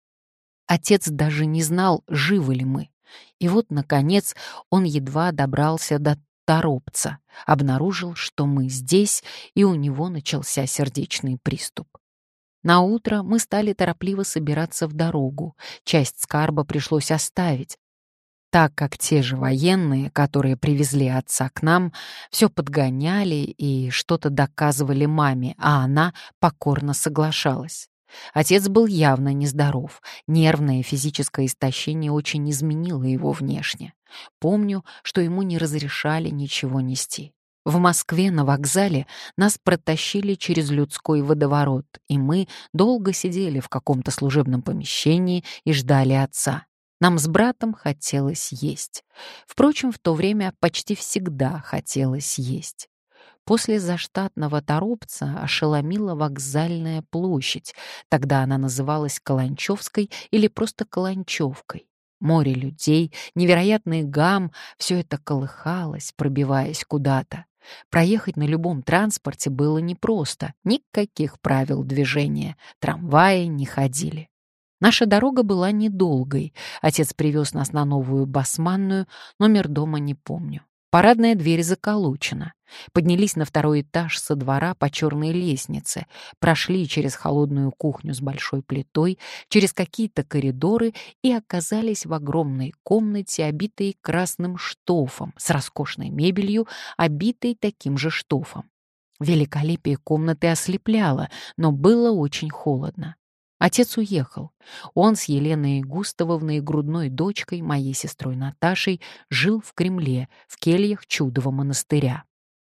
Отец даже не знал, живы ли мы. И вот, наконец, он едва добрался до Торопца, обнаружил, что мы здесь, и у него начался сердечный приступ. Наутро мы стали торопливо собираться в дорогу. Часть скарба пришлось оставить, так как те же военные, которые привезли отца к нам, все подгоняли и что-то доказывали маме, а она покорно соглашалась. Отец был явно нездоров. Нервное и физическое истощение очень изменило его внешне. Помню, что ему не разрешали ничего нести. В Москве на вокзале нас протащили через людской водоворот, и мы долго сидели в каком-то служебном помещении и ждали отца. Нам с братом хотелось есть. Впрочем, в то время почти всегда хотелось есть. После заштатного Торопца ошеломила вокзальная площадь. Тогда она называлась Каланчевской или просто Каланчевкой. Море людей, невероятный гам — все это колыхалось, пробиваясь куда-то. Проехать на любом транспорте было непросто, никаких правил движения, трамваи не ходили. Наша дорога была недолгой. Отец привез нас на Новую Басманную, номер дома не помню. Парадная дверь заколочена. Поднялись на второй этаж со двора по черной лестнице, прошли через холодную кухню с большой плитой, через какие-то коридоры и оказались в огромной комнате, обитой красным штофом, с роскошной мебелью, обитой таким же штофом. Великолепие комнаты ослепляло, но было очень холодно. Отец уехал. Он с Еленой Густавовной, грудной дочкой, моей сестрой Наташей, жил в Кремле, в кельях Чудова монастыря.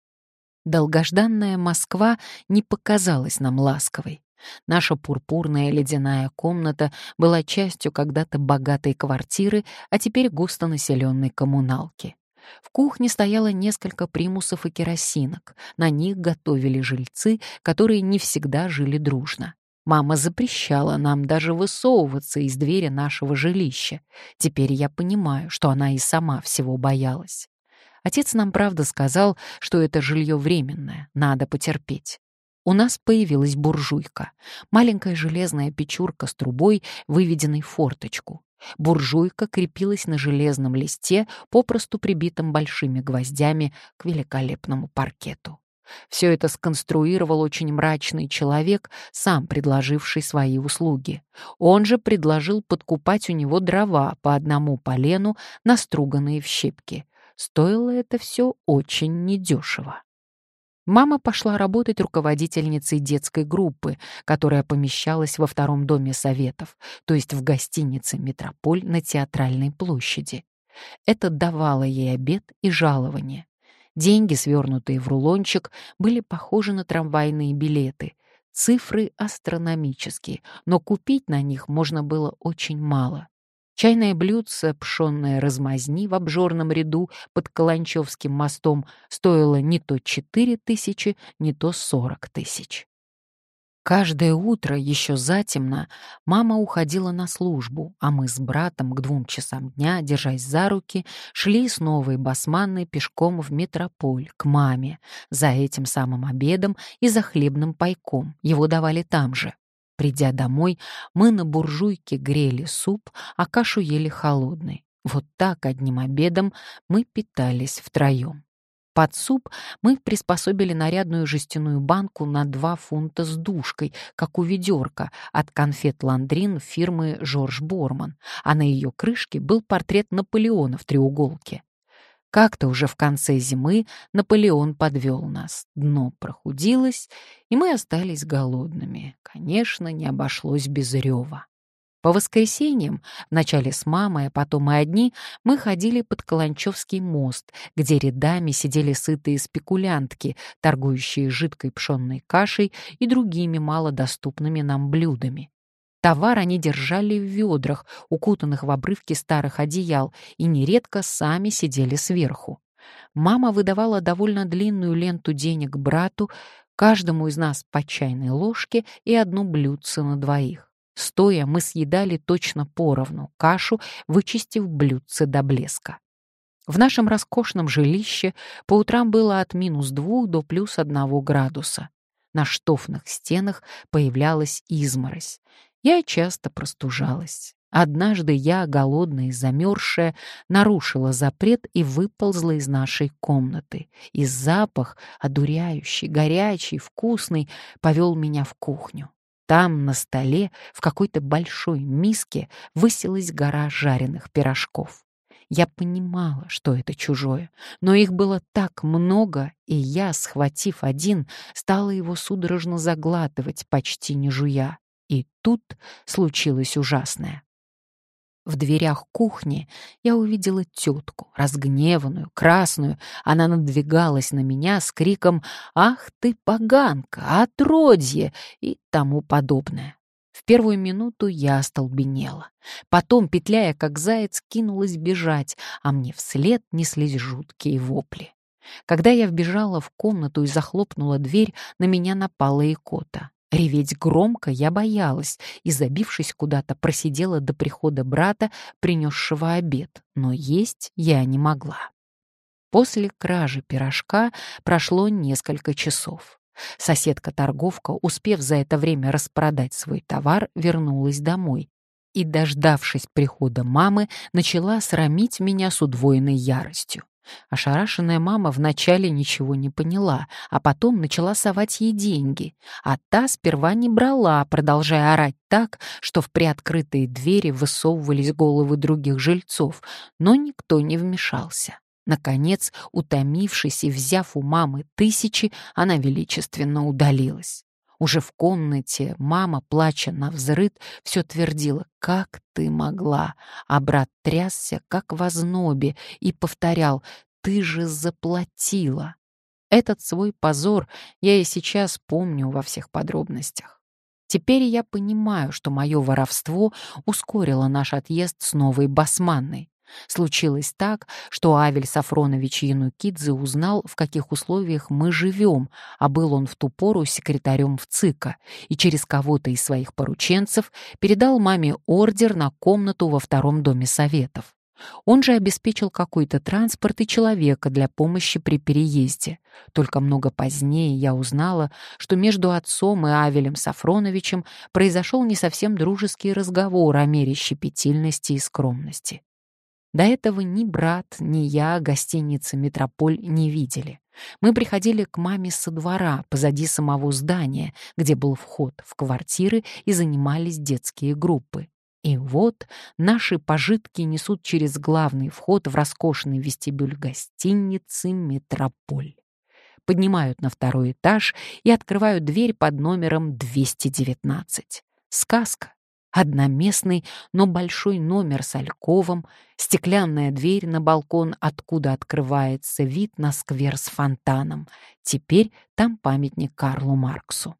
Долгожданная Москва не показалась нам ласковой. Наша пурпурная ледяная комната была частью когда-то богатой квартиры, а теперь густонаселенной коммуналки. В кухне стояло несколько примусов и керосинок. На них готовили жильцы, которые не всегда жили дружно. Мама запрещала нам даже высовываться из двери нашего жилища. Теперь я понимаю, что она и сама всего боялась. Отец нам, правда, сказал, что это жилье временное, надо потерпеть. У нас появилась буржуйка, маленькая железная печурка с трубой, выведенной в форточку. Буржуйка крепилась на железном листе, попросту прибитом большими гвоздями к великолепному паркету. Все это сконструировал очень мрачный человек, сам предложивший свои услуги. Он же предложил подкупать у него дрова по одному полену, наструганные в щепки. Стоило это все очень недешево. Мама пошла работать руководительницей детской группы, которая помещалась во втором доме советов, то есть в гостинице «Метрополь» на Театральной площади. Это давало ей обед и жалование. Деньги, свернутые в рулончик, были похожи на трамвайные билеты. Цифры астрономические, но купить на них можно было очень мало. Чайное блюдце пшённой размазни в обжорном ряду под Каланчевским мостом стоило не то четыре тысячи, не то сорок тысяч. Каждое утро, еще затемно, мама уходила на службу, а мы с братом к двум часам дня, держась за руки, шли с Новой Басманной пешком в Метрополь, к маме, за этим самым обедом и за хлебным пайком. Его давали там же. Придя домой, мы на буржуйке грели суп, а кашу ели холодной. Вот так одним обедом мы питались втроем. Под суп мы приспособили нарядную жестяную банку на два фунта с душкой, как у ведерка, от конфет «Ландрин» фирмы «Жорж Борман», а на ее крышке был портрет Наполеона в треуголке. Как-то уже в конце зимы Наполеон подвел нас, дно прохудилось, и мы остались голодными. Конечно, не обошлось без рева. По воскресеньям, вначале с мамой, а потом и одни, мы ходили под Каланчевский мост, где рядами сидели сытые спекулянтки, торгующие жидкой пшенной кашей и другими малодоступными нам блюдами. Товар они держали в ведрах, укутанных в обрывки старых одеял, и нередко сами сидели сверху. Мама выдавала довольно длинную ленту денег брату, каждому из нас по чайной ложке и одно блюдце на двоих. Стоя мы съедали точно поровну кашу, вычистив блюдце до блеска. В нашем роскошном жилище по утрам было от минус двух до плюс одного градуса. На штофных стенах появлялась изморозь. Я часто простужалась. Однажды я, голодная и замерзшая, нарушила запрет и выползла из нашей комнаты. И запах, одуряющий, горячий, вкусный, повел меня в кухню. Там, на столе, в какой-то большой миске высилась гора жареных пирожков. Я понимала, что это чужое, но их было так много, и я, схватив один, стала его судорожно заглатывать, почти не жуя. И тут случилось ужасное. В дверях кухни я увидела тетку, разгневанную, красную. Она надвигалась на меня с криком «Ах ты, поганка, отродье!» и тому подобное. В первую минуту я остолбенела. Потом, петляя как заяц, кинулась бежать, а мне вслед неслись жуткие вопли. Когда я вбежала в комнату и захлопнула дверь, на меня напала икота. Реветь громко я боялась и, забившись куда-то, просидела до прихода брата, принесшего обед, но есть я не могла. После кражи пирожка прошло несколько часов. Соседка-торговка, успев за это время распродать свой товар, вернулась домой и, дождавшись прихода мамы, начала срамить меня с удвоенной яростью. Ошарашенная мама вначале ничего не поняла, а потом начала совать ей деньги, а та сперва не брала, продолжая орать так, что в приоткрытые двери высовывались головы других жильцов, но никто не вмешался. Наконец, утомившись и взяв у мамы тысячи, она величественно удалилась. Уже в комнате мама, плача навзрыд, все твердила: «Как ты могла?» А брат трясся, как в ознобе, и повторял: «Ты же заплатила». Этот свой позор я и сейчас помню во всех подробностях. Теперь я понимаю, что мое воровство ускорило наш отъезд с новой басманной. Случилось так, что Авель Сафронович Янукидзе узнал, в каких условиях мы живем, а был он в ту пору секретарем в ЦИКа, и через кого-то из своих порученцев передал маме ордер на комнату во втором доме советов. Он же обеспечил какой-то транспорт и человека для помощи при переезде. Только много позднее я узнала, что между отцом и Авелем Сафроновичем произошел не совсем дружеский разговор о мере щепетильности и скромности. До этого ни брат, ни я гостиницы «Метрополь» не видели. Мы приходили к маме со двора, позади самого здания, где был вход в квартиры, и занимались детские группы. И вот наши пожитки несут через главный вход в роскошный вестибюль гостиницы «Метрополь». Поднимают на второй этаж и открывают дверь под номером двести девятнадцать. Сказка. Одноместный, но большой номер с альковом, стеклянная дверь на балкон, откуда открывается вид на сквер с фонтаном. Теперь там памятник Карлу Марксу.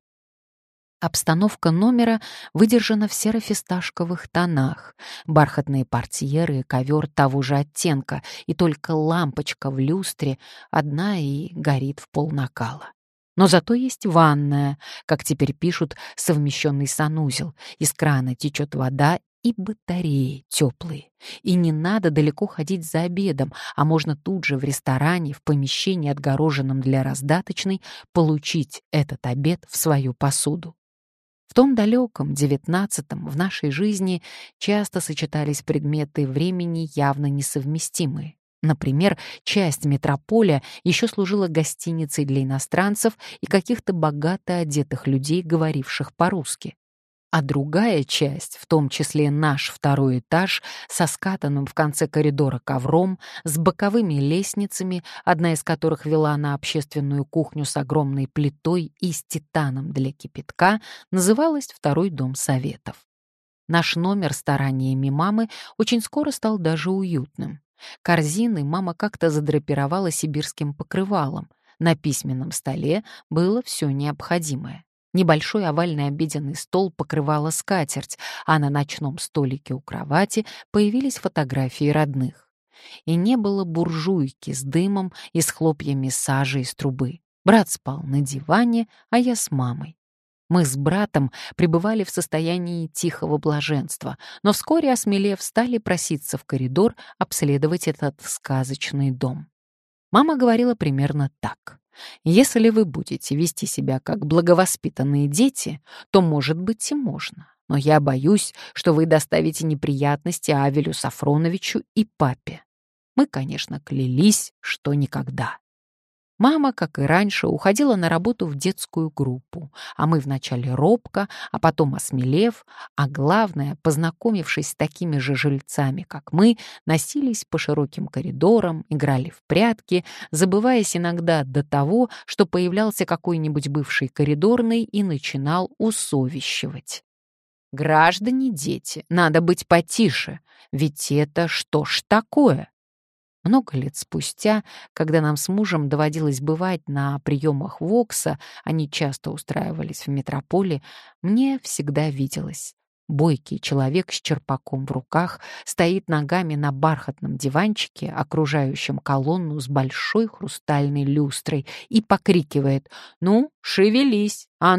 Обстановка номера выдержана в серо-фисташковых тонах. Бархатные портьеры и ковер того же оттенка, и только лампочка в люстре одна и горит в пол накала. Но зато есть ванная, как теперь пишут, совмещенный санузел. Из крана течет вода и батареи теплые. И не надо далеко ходить за обедом, а можно тут же в ресторане, в помещении, отгороженном для раздаточной, получить этот обед в свою посуду. В том далеком девятнадцатом в нашей жизни часто сочетались предметы времени явно несовместимые. Например, часть метрополя еще служила гостиницей для иностранцев и каких-то богато одетых людей, говоривших по-русски. А другая часть, в том числе наш второй этаж, со скатанным в конце коридора ковром, с боковыми лестницами, одна из которых вела на общественную кухню с огромной плитой и с титаном для кипятка, называлась «Второй дом советов». Наш номер стараниями мамы очень скоро стал даже уютным. Корзины мама как-то задрапировала сибирским покрывалом. На письменном столе было все необходимое. Небольшой овальный обеденный стол покрывала скатерть, а на ночном столике у кровати появились фотографии родных. И не было буржуйки с дымом и с хлопьями сажи из трубы. Брат спал на диване, а я с мамой. Мы с братом пребывали в состоянии тихого блаженства, но вскоре, осмелев, стали проситься в коридор обследовать этот сказочный дом. Мама говорила примерно так: «Если вы будете вести себя как благовоспитанные дети, то, может быть, и можно. Но я боюсь, что вы доставите неприятности Авелю Сафроновичу и папе». Мы, конечно, клялись, что никогда. Мама, как и раньше, уходила на работу в детскую группу, а мы вначале робко, а потом осмелев, а главное, познакомившись с такими же жильцами, как мы, носились по широким коридорам, играли в прятки, забываясь иногда до того, что появлялся какой-нибудь бывший коридорный и начинал усовещивать. «Граждане, дети, надо быть потише, ведь это что ж такое?» Много лет спустя, когда нам с мужем доводилось бывать на приемах Вокса, они часто устраивались в метрополе, мне всегда виделось. Бойкий человек с черпаком в руках стоит ногами на бархатном диванчике, окружающем колонну с большой хрустальной люстрой, и покрикивает: «Ну, шевелись! А ну,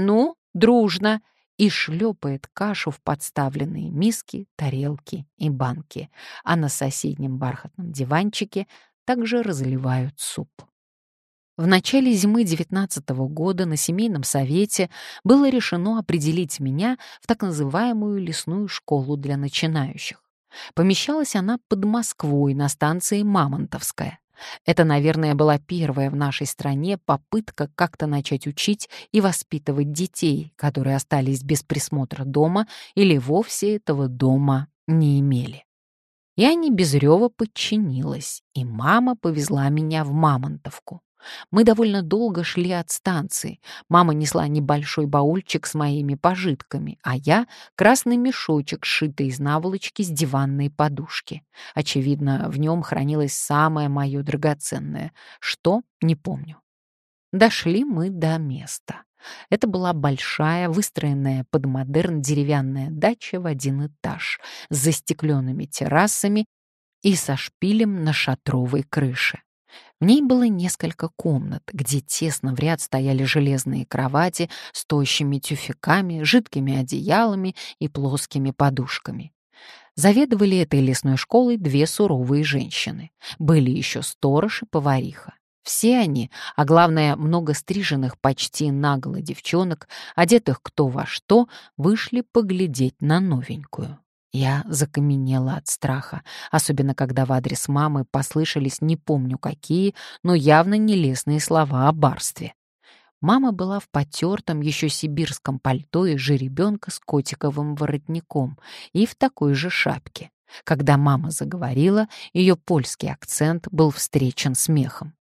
дружно!» и шлепает кашу в подставленные миски, тарелки и банки, а на соседнем бархатном диванчике также разливают суп. В начале зимы девятнадцатого года на семейном совете было решено определить меня в так называемую лесную школу для начинающих. Помещалась она под Москвой на станции Мамонтовская. Это, наверное, была первая в нашей стране попытка как-то начать учить и воспитывать детей, которые остались без присмотра дома или вовсе этого дома не имели. Я не без рёва подчинилась, и мама повезла меня в Мамонтовку. Мы довольно долго шли от станции. Мама несла небольшой баульчик с моими пожитками, а я — красный мешочек, сшитый из наволочки с диванной подушки. Очевидно, в нем хранилось самое мое драгоценное. Что — не помню. Дошли мы до места. Это была большая, выстроенная под модерн деревянная дача в один этаж с застекленными террасами и со шпилем на шатровой крыше. В ней было несколько комнат, где тесно в ряд стояли железные кровати с тощими тюфяками, жидкими одеялами и плоскими подушками. Заведовали этой лесной школой две суровые женщины. Были еще сторож и повариха. Все они, а главное, много стриженных почти наголо девчонок, одетых кто во что, вышли поглядеть на новенькую. Я закаменела от страха, особенно когда в адрес мамы послышались не помню какие, но явно нелестные слова о барстве. Мама была в потертом еще сибирском пальто и жеребенка с котиковым воротником и в такой же шапке. Когда мама заговорила, ее польский акцент был встречен смехом.